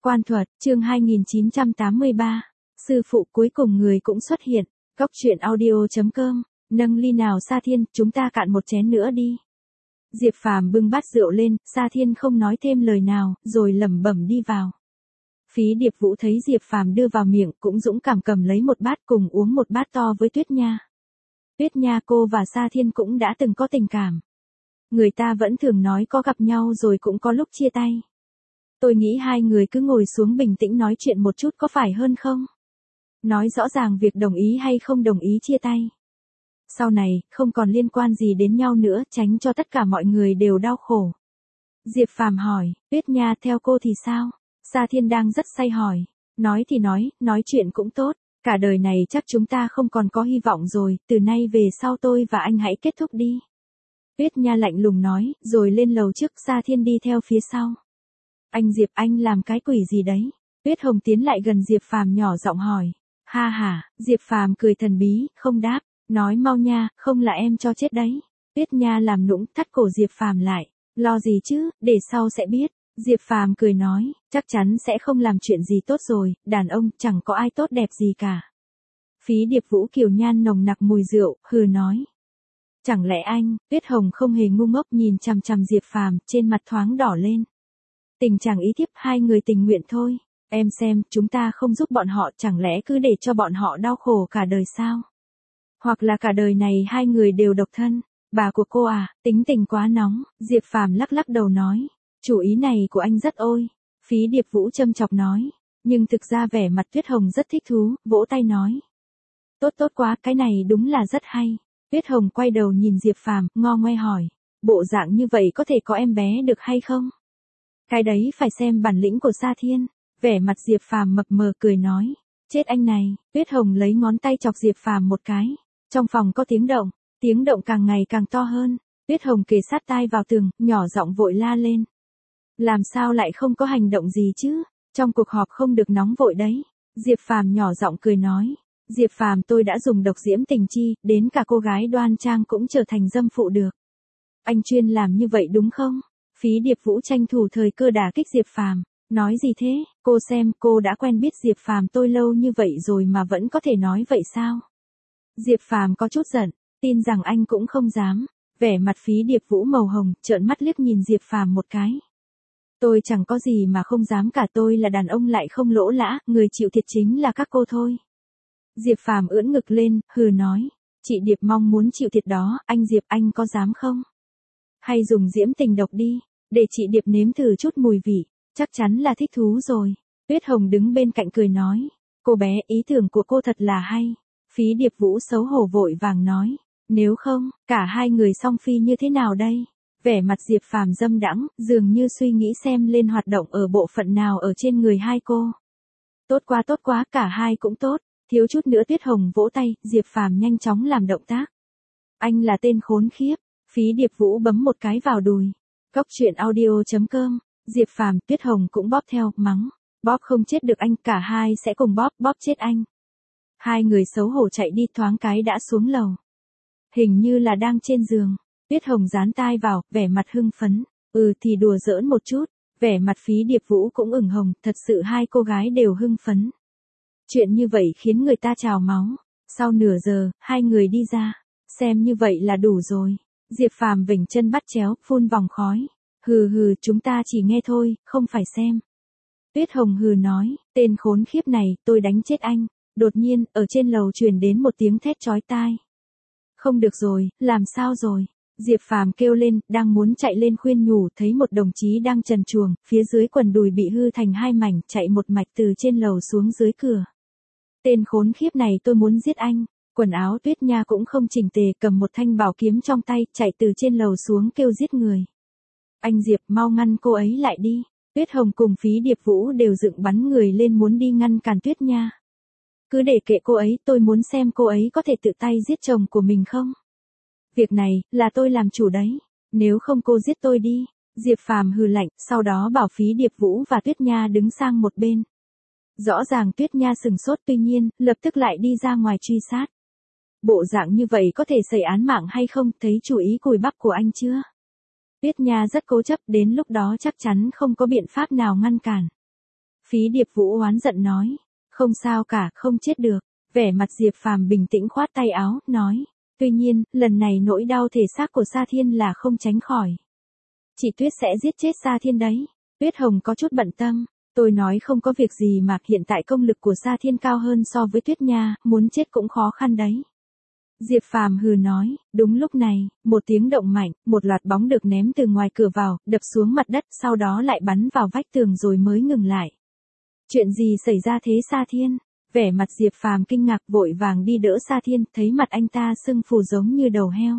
Quan thuật, chương 2983. Sư phụ cuối cùng người cũng xuất hiện. Góc truyện audio.com. Nâng ly nào Sa Thiên, chúng ta cạn một chén nữa đi. Diệp Phàm bưng bát rượu lên, Sa Thiên không nói thêm lời nào, rồi lẩm bẩm đi vào. Phí Điệp Vũ thấy Diệp Phàm đưa vào miệng, cũng dũng cảm cầm lấy một bát cùng uống một bát to với Tuyết Nha. Tuyết Nha, cô và Sa Thiên cũng đã từng có tình cảm. Người ta vẫn thường nói có gặp nhau rồi cũng có lúc chia tay. Tôi nghĩ hai người cứ ngồi xuống bình tĩnh nói chuyện một chút có phải hơn không? Nói rõ ràng việc đồng ý hay không đồng ý chia tay. Sau này, không còn liên quan gì đến nhau nữa, tránh cho tất cả mọi người đều đau khổ. Diệp Phàm hỏi, Tuyết Nha, theo cô thì sao? Sa Thiên đang rất say hỏi. Nói thì nói chuyện cũng tốt. Cả đời này chắc chúng ta không còn có hy vọng rồi, từ nay về sau tôi và anh hãy kết thúc đi. Tuyết Nha lạnh lùng nói, rồi lên lầu trước, Sa Thiên đi theo phía sau. Anh Diệp, anh làm cái quỷ gì đấy? Tuyết Hồng tiến lại gần Diệp Phàm nhỏ giọng hỏi. Ha ha, Diệp Phàm cười thần bí, không đáp, nói mau nha, không là em cho chết đấy. Tuyết Nha làm nũng, thắt cổ Diệp Phàm lại. Lo gì chứ, để sau sẽ biết. Diệp Phàm cười nói, chắc chắn sẽ không làm chuyện gì tốt rồi, đàn ông chẳng có ai tốt đẹp gì cả. Phí Điệp Vũ kiều nhan nồng nặc mùi rượu, hừ nói. Chẳng lẽ anh? Tuyết Hồng không hề ngu ngốc nhìn chằm chằm Diệp Phàm, trên mặt thoáng đỏ lên. Tình chàng ý thiếp, hai người tình nguyện thôi. Em xem, chúng ta không giúp bọn họ, chẳng lẽ cứ để cho bọn họ đau khổ cả đời sao? Hoặc là cả đời này hai người đều độc thân. Bà của cô à, tính tình quá nóng. Diệp Phàm lắc lắc đầu nói. Chủ ý này của anh rất ôi. Phí Điệp Vũ châm chọc nói. Nhưng thực ra vẻ mặt Tuyết Hồng rất thích thú, vỗ tay nói. Tốt quá, cái này đúng là rất hay. Tuyết Hồng quay đầu nhìn Diệp Phàm, ngo ngoe hỏi. Bộ dạng như vậy có thể có em bé được hay không? Cái đấy phải xem bản lĩnh của Sa Thiên. Vẻ mặt Diệp Phàm mập mờ cười nói. Chết anh này. Tuyết Hồng lấy ngón tay chọc Diệp Phàm một cái. Trong phòng có tiếng động càng ngày càng to hơn. Tuyết Hồng kề sát tai vào tường, nhỏ giọng vội la lên. Làm sao lại không có hành động gì chứ? Trong cuộc họp không được nóng vội đấy. Diệp Phàm nhỏ giọng cười nói. Diệp Phàm, tôi đã dùng độc diễm tình chi, đến cả cô gái đoan trang cũng trở thành dâm phụ được. Anh chuyên làm như vậy đúng không? Phí Điệp Vũ tranh thủ thời cơ đả kích Diệp Phàm. Nói gì thế? Cô xem, cô đã quen biết Diệp Phàm tôi lâu như vậy rồi mà vẫn có thể nói vậy sao? Diệp Phàm có chút giận, tin rằng anh cũng không dám. Vẻ mặt Phí Điệp Vũ màu hồng, trợn mắt liếc nhìn Diệp Phàm một cái. Tôi chẳng có gì mà không dám cả, tôi là đàn ông lại không lỗ lã, người chịu thiệt chính là các cô thôi. Diệp Phàm ưỡn ngực lên, hừ nói. Chị Điệp mong muốn chịu thiệt đó, anh Diệp anh có dám không? Hay dùng diễm tình độc đi, để chị Điệp nếm thử chút mùi vị, chắc chắn là thích thú rồi. Tuyết Hồng đứng bên cạnh cười nói. Cô bé, ý tưởng của cô thật là hay. Phí Điệp Vũ xấu hổ vội vàng nói. Nếu không, cả hai người song phi như thế nào đây? Vẻ mặt Diệp Phàm dâm đãng, dường như suy nghĩ xem lên hoạt động ở bộ phận nào ở trên người hai cô. Tốt quá, cả hai cũng tốt. Thiếu chút nữa Tuyết Hồng vỗ tay, Diệp Phàm nhanh chóng làm động tác. Anh là tên khốn khiếp. Phí Điệp Vũ bấm một cái vào đùi. Góc truyện audio.com. Diệp Phàm, Tuyết Hồng cũng bóp theo, mắng. Bóp không chết được anh, cả hai sẽ cùng bóp chết anh. Hai người xấu hổ chạy đi, thoáng cái đã xuống lầu. Hình như là đang trên giường. Tuyết Hồng dán tai vào, vẻ mặt hưng phấn. Thì đùa giỡn một chút. Vẻ mặt Phí Điệp Vũ cũng ửng hồng, thật sự hai cô gái đều hưng phấn. Chuyện như vậy khiến người ta trào máu. Sau nửa giờ, hai người đi ra. Xem như vậy là đủ rồi. Diệp Phàm vểnh chân bắt chéo, phun vòng khói. Hừ, chúng ta chỉ nghe thôi, không phải xem. Tuyết Hồng hừ nói, tên khốn khiếp này, tôi đánh chết anh. Đột nhiên, ở trên lầu truyền đến một tiếng thét chói tai. Không được rồi, làm sao rồi? Diệp Phàm kêu lên, đang muốn chạy lên khuyên nhủ, thấy một đồng chí đang trần truồng, phía dưới quần đùi bị hư thành hai mảnh, chạy một mạch từ trên lầu xuống dưới cửa. Tên khốn khiếp này, tôi muốn giết anh. Quần áo Tuyết Nha cũng không chỉnh tề, cầm một thanh bảo kiếm trong tay, chạy từ trên lầu xuống kêu giết người. Anh Diệp, mau ngăn cô ấy lại đi. Tuyết Hồng cùng Phí Điệp Vũ đều dựng bắn người lên muốn đi ngăn cản Tuyết Nha. Cứ để kệ cô ấy, tôi muốn xem cô ấy có thể tự tay giết chồng của mình không. Việc này, là tôi làm chủ đấy. Nếu không cô giết tôi đi. Diệp Phàm hừ lạnh, sau đó bảo Phí Điệp Vũ và Tuyết Nha đứng sang một bên. Rõ ràng Tuyết Nha sừng sốt, tuy nhiên, lập tức lại đi ra ngoài truy sát. Bộ dạng như vậy có thể xảy án mạng hay không, thấy chủ ý cùi bắp của anh chưa? Tuyết Nha rất cố chấp, đến lúc đó chắc chắn không có biện pháp nào ngăn cản. Phí Điệp Vũ oán giận nói. Không sao cả, không chết được. Vẻ mặt Diệp Phàm bình tĩnh khoát tay áo, nói. Tuy nhiên, lần này nỗi đau thể xác của Sa Thiên là không tránh khỏi. Chị Tuyết sẽ giết chết Sa Thiên đấy. Tuyết Hồng có chút bận tâm. Tôi nói không có việc gì mà hiện tại công lực của Sa Thiên cao hơn so với Tuyết Nha, muốn chết cũng khó khăn đấy. Diệp Phàm hừ nói, đúng lúc này, một tiếng động mạnh, một loạt bóng được ném từ ngoài cửa vào, đập xuống mặt đất, sau đó lại bắn vào vách tường rồi mới ngừng lại. Chuyện gì xảy ra thế Sa Thiên? Vẻ mặt Diệp Phàm kinh ngạc vội vàng đi đỡ Sa Thiên, thấy mặt anh ta sưng phù giống như đầu heo.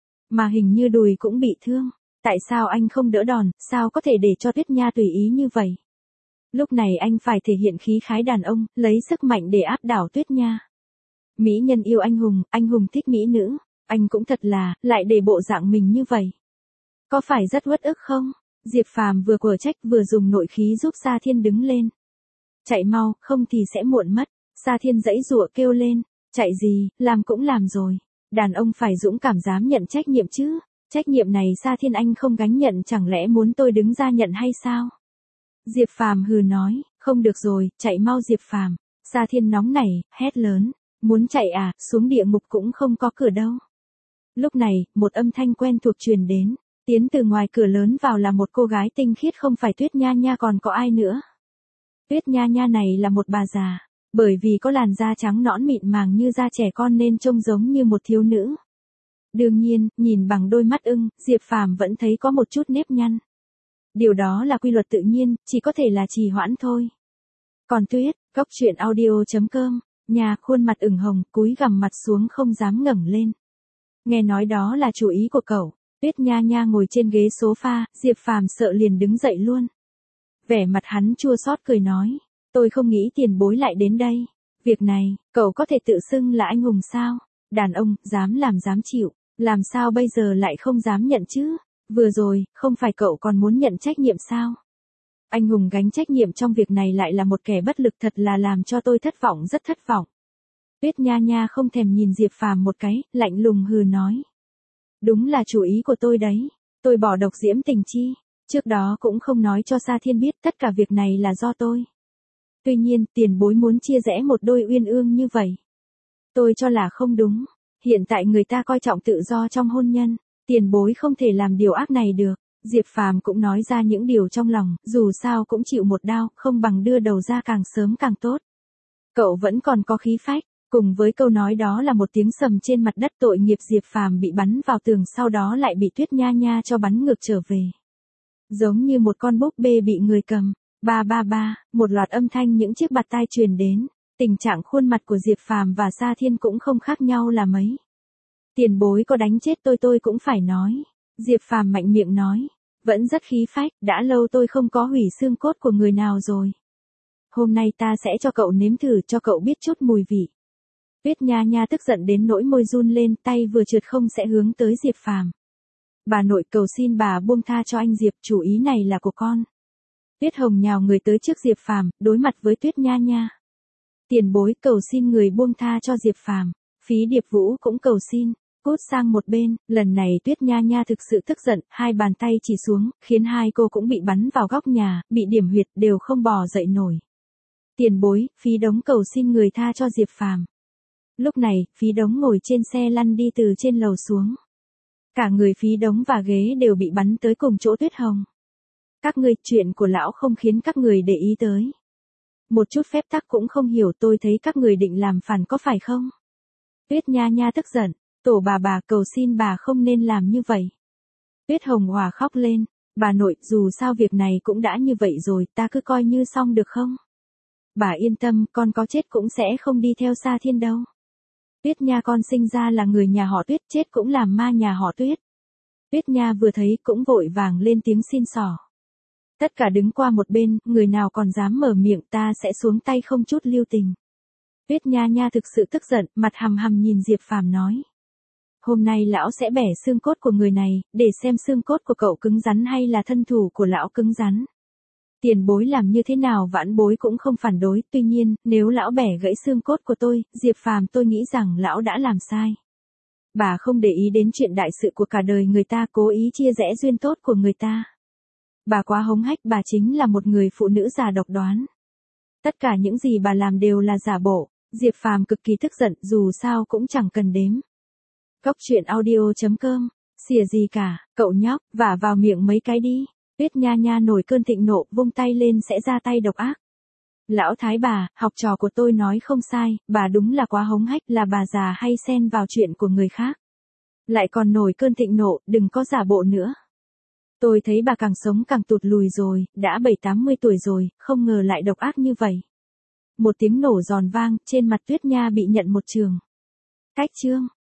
Mà hình như đùi cũng bị thương. Tại sao anh không đỡ đòn, sao có thể để cho Tuyết Nha tùy ý như vậy? Lúc này anh phải thể hiện khí khái đàn ông, lấy sức mạnh để áp đảo Tuyết Nha. Mỹ nhân yêu anh hùng thích mỹ nữ, anh cũng thật là, lại để bộ dạng mình như vậy. Có phải rất uất ức không? Diệp Phàm vừa quở trách vừa dùng nội khí giúp Sa Thiên đứng lên. Chạy mau, không thì sẽ muộn mất. Sa Thiên giãy giụa kêu lên, chạy gì, làm cũng làm rồi. Đàn ông phải dũng cảm dám nhận trách nhiệm chứ. Trách nhiệm này Sa Thiên anh không gánh nhận, chẳng lẽ muốn tôi đứng ra nhận hay sao? Diệp Phàm hừ nói, không được rồi, chạy mau Diệp Phàm. Sa Thiên nóng nảy, hét lớn, muốn chạy à, xuống địa ngục cũng không có cửa đâu. Lúc này, một âm thanh quen thuộc truyền đến, tiến từ ngoài cửa lớn vào là một cô gái tinh khiết, không phải Tuyết Nha Nha còn có ai nữa. Tuyết Nha Nha này là một bà già, bởi vì có làn da trắng nõn mịn màng như da trẻ con nên trông giống như một thiếu nữ. Đương nhiên, nhìn bằng đôi mắt ưng, Diệp Phàm vẫn thấy có một chút nếp nhăn. Điều đó là quy luật tự nhiên, chỉ có thể là trì hoãn thôi. Còn Tuyết, Cốc Truyện Audio.com, nhà khuôn mặt ửng hồng, cúi gằm mặt xuống không dám ngẩng lên. Nghe nói đó là chủ ý của cậu. Tuyết Nha Nha ngồi trên ghế sofa, Diệp Phàm sợ liền đứng dậy luôn. Vẻ mặt hắn chua xót cười nói, tôi không nghĩ tiền bối lại đến đây. Việc này, cậu có thể tự xưng là anh hùng sao? Đàn ông, dám làm dám chịu, làm sao bây giờ lại không dám nhận chứ? Vừa rồi, không phải cậu còn muốn nhận trách nhiệm sao? Anh hùng gánh trách nhiệm trong việc này lại là một kẻ bất lực, thật là làm cho tôi thất vọng, rất thất vọng. Tuyết Nha Nha không thèm nhìn Diệp Phàm một cái, lạnh lùng hừ nói. Đúng là chủ ý của tôi đấy, tôi bỏ độc diễm tình chi, trước đó cũng không nói cho Sa Thiên biết, tất cả việc này là do tôi. Tuy nhiên, tiền bối muốn chia rẽ một đôi uyên ương như vậy. Tôi cho là không đúng, hiện tại người ta coi trọng tự do trong hôn nhân, tiền bối không thể làm điều ác này được. Diệp Phàm cũng nói ra những điều trong lòng, dù sao cũng chịu một đao, không bằng đưa đầu ra càng sớm càng tốt. Cậu vẫn còn có khí phách. Cùng với câu nói đó là một tiếng sầm trên mặt đất, tội nghiệp Diệp Phàm bị bắn vào tường, sau đó lại bị Tuyết Nha Nha cho bắn ngược trở về. Giống như một con búp bê bị người cầm. Ba ba ba, một loạt âm thanh những chiếc bạt tai truyền đến. Tình trạng khuôn mặt của Diệp Phàm và Sa Thiên cũng không khác nhau là mấy. Tiền bối có đánh chết tôi cũng phải nói. Diệp Phàm mạnh miệng nói. Vẫn rất khí phách, đã lâu tôi không có hủy xương cốt của người nào rồi. Hôm nay ta sẽ cho cậu nếm thử, cho cậu biết chút mùi vị. Tuyết Nha Nha tức giận đến nỗi môi run lên, tay vừa trượt không sẽ hướng tới Diệp Phàm. Bà nội, cầu xin bà buông tha cho anh Diệp, chủ ý này là của con. Tuyết Hồng nhào người tới trước Diệp Phàm, đối mặt với Tuyết Nha Nha. Tiền bối, cầu xin người buông tha cho Diệp Phàm. Phí Điệp Vũ cũng cầu xin, cút sang một bên. Lần này Tuyết Nha Nha thực sự tức giận, hai bàn tay chỉ xuống, khiến hai cô cũng bị bắn vào góc nhà, bị điểm huyệt, đều không bò dậy nổi. Tiền bối, Phí Đống cầu xin người tha cho Diệp Phàm. Lúc này, Phí Đống ngồi trên xe lăn đi từ trên lầu xuống. Cả người Phí Đống và ghế đều bị bắn tới cùng chỗ Tuyết Hồng. Các ngươi, chuyện của lão không khiến các người để ý tới. Một chút phép tắc cũng không hiểu, tôi thấy các người định làm phản có phải không? Tuyết Nha Nha tức giận, tổ bà cầu xin bà không nên làm như vậy. Tuyết Hồng hòa khóc lên, bà nội, dù sao việc này cũng đã như vậy rồi, ta cứ coi như xong được không? Bà yên tâm, con có chết cũng sẽ không đi theo Sa Thiên đâu. Tuyết Nha con sinh ra là người nhà họ Tuyết, chết cũng làm ma nhà họ Tuyết. Tuyết Nha vừa thấy cũng vội vàng lên tiếng xin xỏ. Tất cả đứng qua một bên, người nào còn dám mở miệng, ta sẽ xuống tay không chút lưu tình. Tuyết Nha Nha thực sự tức giận, mặt hầm hầm nhìn Diệp Phàm nói. Hôm nay lão sẽ bẻ xương cốt của người này, để xem xương cốt của cậu cứng rắn hay là thân thủ của lão cứng rắn. Tiền bối làm như thế nào vãn bối cũng không phản đối, tuy nhiên, nếu lão bẻ gãy xương cốt của tôi, Diệp Phàm, tôi nghĩ rằng lão đã làm sai. Bà không để ý đến chuyện đại sự của cả đời người ta, cố ý chia rẽ duyên tốt của người ta. Bà quá hống hách, bà chính là một người phụ nữ già độc đoán. Tất cả những gì bà làm đều là giả bộ. Diệp Phàm cực kỳ tức giận, dù sao cũng chẳng cần đếm. Cốc truyện audio.com. Xỉa gì cả, cậu nhóc, vả vào miệng mấy cái đi. Tuyết Nha Nha nổi cơn thịnh nộ, vung tay lên sẽ ra tay độc ác. Lão thái bà, học trò của tôi nói không sai, bà đúng là quá hống hách, là bà già hay xen vào chuyện của người khác. Lại còn nổi cơn thịnh nộ, đừng có giả bộ nữa. Tôi thấy bà càng sống càng tụt lùi rồi, đã 70-80 tuổi rồi, không ngờ lại độc ác như vậy. Một tiếng nổ giòn vang, trên mặt Tuyết Nha bị nhận một trường. Cách chương.